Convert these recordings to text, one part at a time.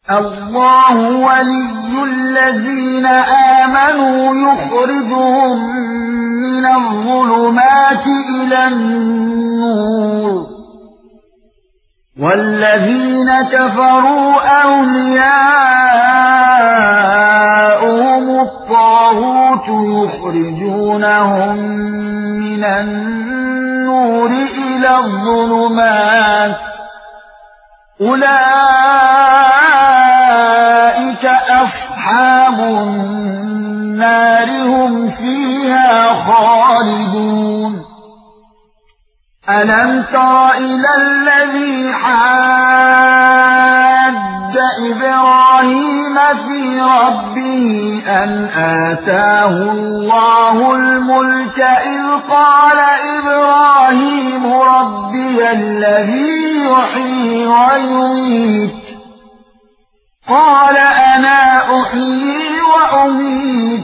الله ولي الذين آمنوا يخرجهم من الظلمات إلى النور والذين كفروا أولياؤهم الطاغوت يخرجونهم من النور إلى الظلمات أولئك أصحاب النار هم فيها خالدون ألم تر إلى الذي حاج إبراهيم في ربه أن آتاه الله الملك إذ قال إبراهيم ربي الذي يحيي ويميت قال أنا أحيي وأميت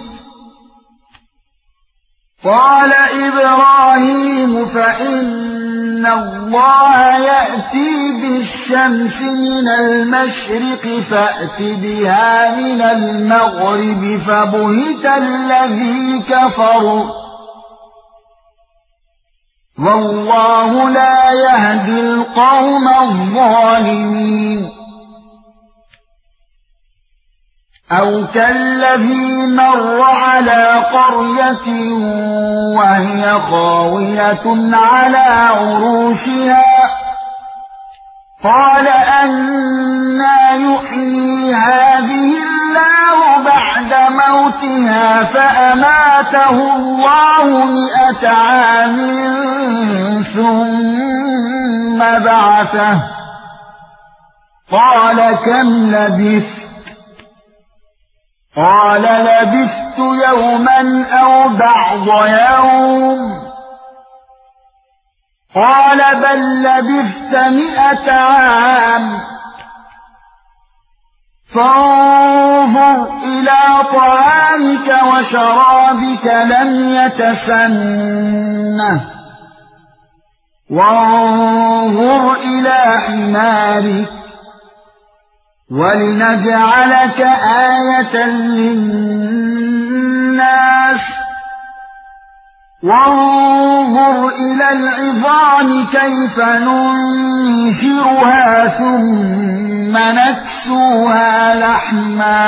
قال إبراهيم فإن الله يأتي بالشمس من المشرق فأت بها من المغرب فبهت الذي كفر والله لا يهدي القوم الظالمين أو كالذي مر على قرية وهي خاوية على عروشها قال أنى يحيي هذه الله بعد موتها فأماته الله 100 عام ثم بعثه قال كم لبثت قال لبثت يوما أو بعض يوم قال بل لبثت 100 عام فانظر إلى طعامك وشرابك لم يتسنه وانظر إلى حمارك ولنجعلك آية للناس وانظر إلى العظام كيف ننشرها ثم نكسوها لحما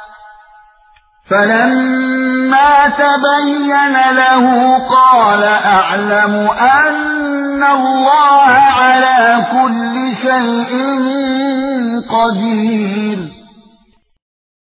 فلما تبين له قال أعلم أن الله على كل شيء قدير